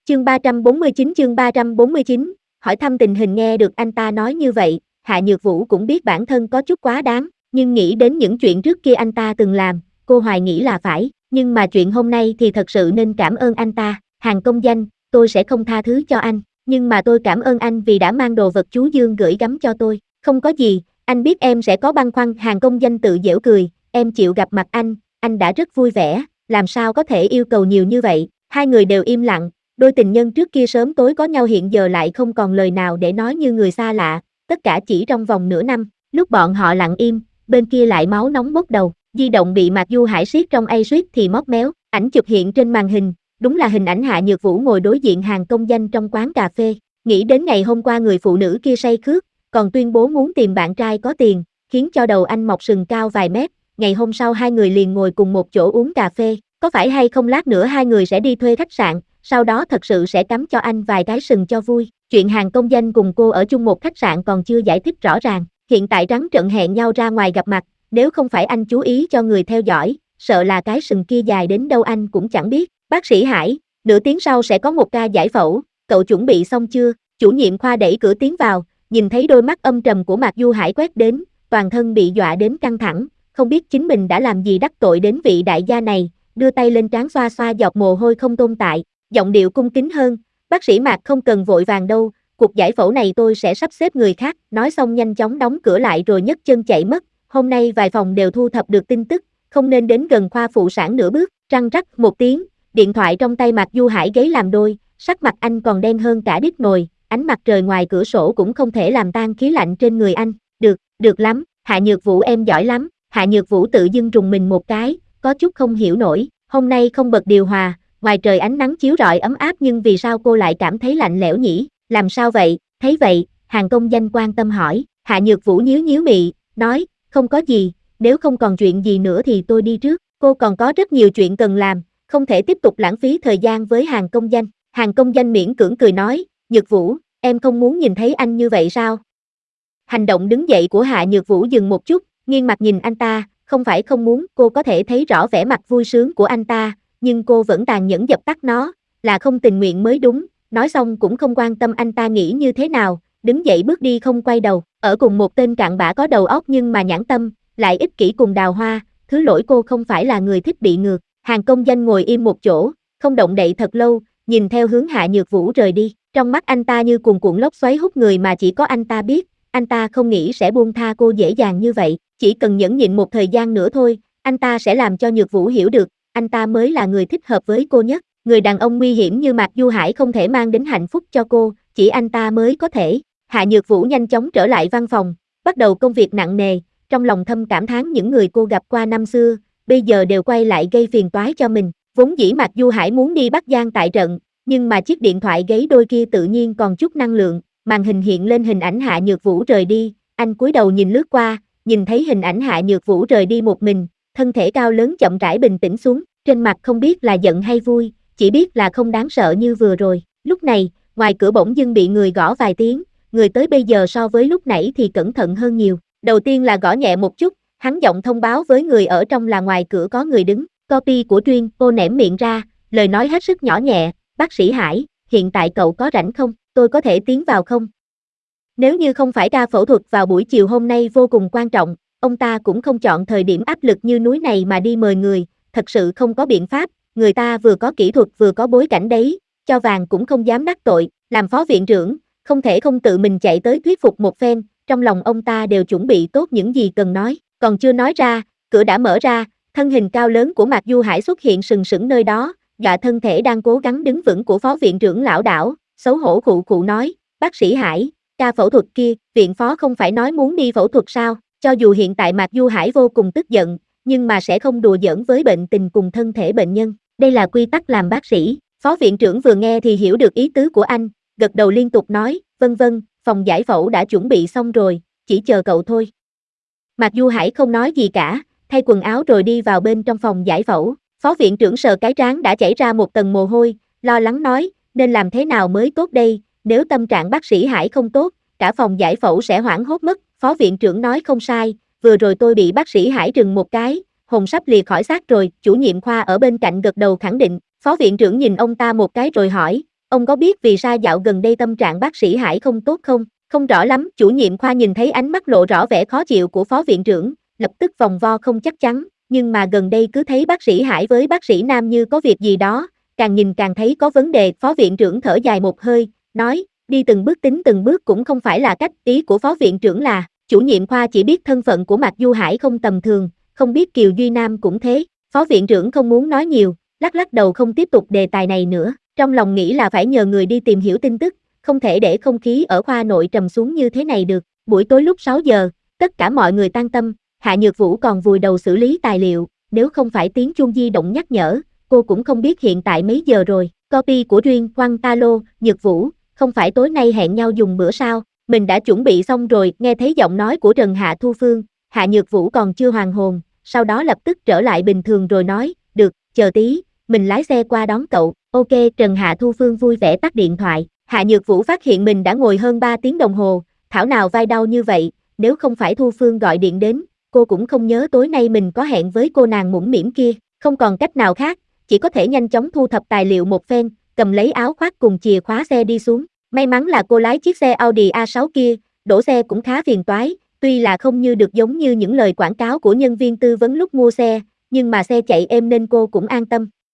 Chương 349, hỏi thăm tình hình. Nghe được anh ta nói như vậy, Hạ Nhược Vũ cũng biết bản thân có chút quá đáng, nhưng nghĩ đến những chuyện trước kia anh ta từng làm, cô hoài nghĩ là phải, nhưng mà chuyện hôm nay thì thật sự nên cảm ơn anh ta. Hàng công danh, tôi sẽ không tha thứ cho anh, nhưng mà tôi cảm ơn anh vì đã mang đồ vật chú Dương gửi gắm cho tôi. Không có gì, anh biết em sẽ có băn khoăn. Hàng công danh tự giễu cười, em chịu gặp mặt anh đã rất vui vẻ, làm sao có thể yêu cầu nhiều như vậy. Hai người đều im lặng, đôi tình nhân trước kia sớm tối có nhau hiện giờ lại không còn lời nào để nói như người xa lạ, tất cả chỉ trong vòng nửa năm. Lúc bọn họ lặng im, bên kia lại máu nóng bốc đầu, di động bị Mạc Du Hải siết trong suýt thì móp méo, ảnh chụp hiện trên màn hình, đúng là hình ảnh Hạ Nhược Vũ ngồi đối diện Hàng công danh trong quán cà phê. Nghĩ đến ngày hôm qua người phụ nữ kia say khướt, còn tuyên bố muốn tìm bạn trai có tiền, khiến cho đầu anh mọc sừng cao vài mét. Ngày hôm sau hai người liền ngồi cùng một chỗ uống cà phê, có phải hay không lát nữa hai người sẽ đi thuê khách sạn, sau đó thật sự sẽ cắm cho anh vài cái sừng cho vui. Chuyện Hàng công danh cùng cô ở chung một khách sạn còn chưa giải thích rõ ràng, hiện tại trắng trợn hẹn nhau ra ngoài gặp mặt, nếu không phải anh chú ý cho người theo dõi, sợ là cái sừng kia dài đến đâu anh cũng chẳng biết. Bác sĩ Hải, nửa tiếng sau sẽ có một ca giải phẫu, cậu chuẩn bị xong chưa? Chủ nhiệm khoa đẩy cửa tiến vào, nhìn thấy đôi mắt âm trầm của Mạc Du Hải quét đến, toàn thân bị dọa đến căng thẳng, không biết chính mình đã làm gì đắc tội đến vị đại gia này, đưa tay lên trán xoa xoa giọt mồ hôi không tồn tại, giọng điệu cung kính hơn, bác sĩ Mạc không cần vội vàng đâu, cuộc giải phẫu này tôi sẽ sắp xếp người khác. Nói xong nhanh chóng đóng cửa lại rồi nhấc chân chạy mất. Hôm nay vài phòng đều thu thập được tin tức, không nên đến gần khoa phụ sản nửa bước. Răng rắc một tiếng, điện thoại trong tay Mạc Du Hải gáy làm đôi, sắc mặt anh còn đen hơn cả đít nồi, ánh mặt trời ngoài cửa sổ cũng không thể làm tan khí lạnh trên người anh. Được lắm, Hạ Nhược Vũ em giỏi lắm. Hạ Nhược Vũ tự dưng rùng mình một cái, có chút không hiểu nổi, hôm nay không bật điều hòa, ngoài trời ánh nắng chiếu rọi ấm áp nhưng vì sao cô lại cảm thấy lạnh lẽo nhỉ? Làm sao vậy? Thấy vậy, Hàng công danh quan tâm hỏi. Hạ Nhược Vũ nhíu nhíu mị, nói, không có gì, nếu không còn chuyện gì nữa thì tôi đi trước, cô còn có rất nhiều chuyện cần làm, không thể tiếp tục lãng phí thời gian với Hàng công danh. Hàng công danh miễn cưỡng cười nói, Nhược Vũ, em không muốn nhìn thấy anh như vậy sao? Hành động đứng dậy của Hạ Nhược Vũ dừng một chút, nghiêng mặt nhìn anh ta, không phải không muốn, cô có thể thấy rõ vẻ mặt vui sướng của anh ta, nhưng cô vẫn tàn nhẫn dập tắt nó, là không tình nguyện mới đúng. Nói xong cũng không quan tâm anh ta nghĩ như thế nào, đứng dậy bước đi không quay đầu, ở cùng một tên cặn bã có đầu óc nhưng mà nhãn tâm, lại ích kỷ cùng Đào Hoa, thứ lỗi cô không phải là người thích bị ngược. Hàng công danh ngồi im một chỗ, không động đậy thật lâu, nhìn theo hướng Hạ Nhược Vũ rời đi, trong mắt anh ta như cuồn cuộn lốc xoáy hút người mà chỉ có anh ta biết, anh ta không nghĩ sẽ buông tha cô dễ dàng như vậy, chỉ cần nhẫn nhịn một thời gian nữa thôi, anh ta sẽ làm cho Nhược Vũ hiểu được, anh ta mới là người thích hợp với cô nhất. Người đàn ông nguy hiểm như Mạc Du Hải không thể mang đến hạnh phúc cho cô, chỉ anh ta mới có thể. Hạ Nhược Vũ nhanh chóng trở lại văn phòng, bắt đầu công việc nặng nề, trong lòng thầm cảm thán những người cô gặp qua năm xưa, bây giờ đều quay lại gây phiền toái cho mình. Vốn dĩ Mạc Du Hải muốn đi bắt Giang tại trận, nhưng mà chiếc điện thoại gáy đôi kia tự nhiên còn chút năng lượng, màn hình hiện lên hình ảnh Hạ Nhược Vũ rời đi, anh cúi đầu nhìn lướt qua, nhìn thấy hình ảnh Hạ Nhược Vũ rời đi một mình, thân thể cao lớn chậm rãi bình tĩnh xuống, trên mặt không biết là giận hay vui, chỉ biết là không đáng sợ như vừa rồi. Lúc này, ngoài cửa bỗng dưng bị người gõ vài tiếng, người tới bây giờ so với lúc nãy thì cẩn thận hơn nhiều. Đầu tiên là gõ nhẹ một chút, hắn giọng thông báo với người ở trong là ngoài cửa có người đứng. Copy của Truyền, cô nẻm miệng ra, lời nói hết sức nhỏ nhẹ, bác sĩ Hải, hiện tại cậu có rảnh không, tôi có thể tiến vào không? Nếu như không phải ca phẫu thuật vào buổi chiều hôm nay vô cùng quan trọng, ông ta cũng không chọn thời điểm áp lực như núi này mà đi mời người, thật sự không có biện pháp, người ta vừa có kỹ thuật vừa có bối cảnh đấy, cho vàng cũng không dám đắc tội, làm phó viện trưởng, không thể không tự mình chạy tới thuyết phục một phen, trong lòng ông ta đều chuẩn bị tốt những gì cần nói, còn chưa nói ra, cửa đã mở ra, thân hình cao lớn của Mạc Du Hải xuất hiện sừng sững nơi đó, dọa thân thể đang cố gắng đứng vững của phó viện trưởng lảo đảo, xấu hổ khụ khụ nói, bác sĩ Hải, ca phẫu thuật kia, viện phó không phải nói muốn đi phẫu thuật sao? Cho dù hiện tại Mạc Du Hải vô cùng tức giận, nhưng mà sẽ không đùa giỡn với bệnh tình cùng thân thể bệnh nhân, đây là quy tắc làm bác sĩ. Phó viện trưởng vừa nghe thì hiểu được ý tứ của anh, gật đầu liên tục nói, vâng, phòng giải phẫu đã chuẩn bị xong rồi, chỉ chờ cậu thôi. Mạc Du Hải không nói gì cả, thay quần áo rồi đi vào bên trong phòng giải phẫu. Phó viện trưởng sờ cái trán đã chảy ra một tầng mồ hôi, lo lắng nói, nên làm thế nào mới tốt đây, nếu tâm trạng bác sĩ Hải không tốt, cả phòng giải phẫu sẽ hoảng hốt mất. Phó viện trưởng nói không sai, vừa rồi tôi bị bác sĩ Hải trừng một cái, hồn sắp lìa khỏi xác rồi. Chủ nhiệm khoa ở bên cạnh gật đầu khẳng định. Phó viện trưởng nhìn ông ta một cái rồi hỏi, Ông có biết vì sao dạo gần đây tâm trạng bác sĩ Hải không tốt không? Không rõ lắm, chủ nhiệm khoa nhìn thấy ánh mắt lộ rõ vẻ khó chịu của phó viện trưởng, lập tức vòng vo không chắc chắn, nhưng mà gần đây cứ thấy bác sĩ Hải với bác sĩ Nam như có việc gì đó, càng nhìn càng thấy có vấn đề. Phó viện trưởng thở dài một hơi, nói, đi từng bước tính từng bước cũng không phải là cách. Ý của phó viện trưởng là, chủ nhiệm khoa chỉ biết thân phận của Mạc Du Hải không tầm thường, không biết Kiều Duy Nam cũng thế. Phó viện trưởng không muốn nói nhiều, lắc lắc đầu không tiếp tục đề tài này nữa, trong lòng nghĩ là phải nhờ người đi tìm hiểu tin tức, không thể để không khí ở khoa nội trầm xuống như thế này được. Buổi tối lúc 6 giờ, tất cả mọi người tan tâm, Hạ Nhược Vũ còn vùi đầu xử lý tài liệu, nếu không phải tiếng chuông di động nhắc nhở, cô cũng không biết hiện tại mấy giờ rồi. Copy của Duyên Quang Talo, Nhược Vũ, không phải tối nay hẹn nhau dùng bữa sao? Mình đã chuẩn bị xong rồi. Nghe thấy giọng nói của Trần Hạ Thu Phương, Hạ Nhược Vũ còn chưa hoàn hồn, sau đó lập tức trở lại bình thường rồi nói, được, chờ tí, mình lái xe qua đón cậu. Ok, Trần Hạ Thu Phương vui vẻ tắt điện thoại. Hạ Nhược Vũ phát hiện mình đã ngồi hơn 3 tiếng đồng hồ, thảo nào vai đau như vậy, nếu không phải Thu Phương gọi điện đến, cô cũng không nhớ tối nay mình có hẹn với cô nàng mũm mĩm kia, không còn cách nào khác, chỉ có thể nhanh chóng thu thập tài liệu một phen, cầm lấy áo khoác cùng chìa khóa xe đi xuống. May mắn là cô lái chiếc xe Audi A6 kia, đổ xe cũng khá phiền toái, tuy là không như được giống như những lời quảng cáo của nhân viên tư vấn lúc mua xe, nhưng mà xe chạy êm nên cô cũng an tâm.